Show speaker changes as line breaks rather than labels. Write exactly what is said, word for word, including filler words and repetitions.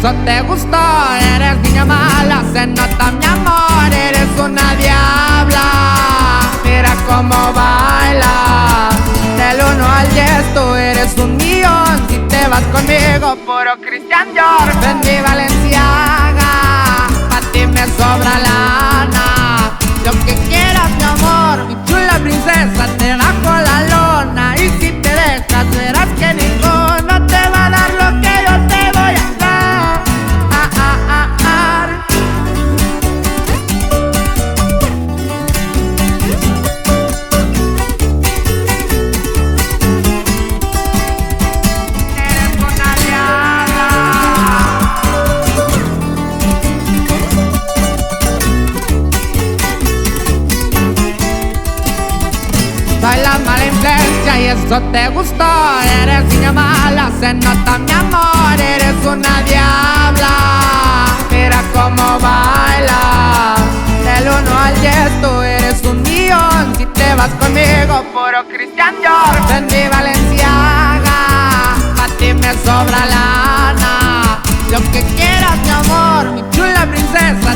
eso te gustó. Eres niña mala, se nota mi amor. Eres una diabla, mira cómo bailas. Del uno al diez tú eres un millón. Si te vas conmigo, puro Christian Dior. Vendí Valenciaga, pa' ti me sobra lana. Lo que quieras, mi amor, mi chula princesa, te bajo la lona. Y si te dejas, verás que ninguno te va a dar lo que yo te voy a dar. Ah, ah, ah, ah. Eres una diabla. Soy la mala influencia y eso te gustó. Eres niña mala, se nota mi amor. Eres una diabla, mira cómo bailas. Del uno al diez tú eres un millón. Si te vas conmigo, puro Christian Dior. Vendí Valenciaga, pa' ti me sobra lana. Lo que quieras, mi amor, mi chula princesa,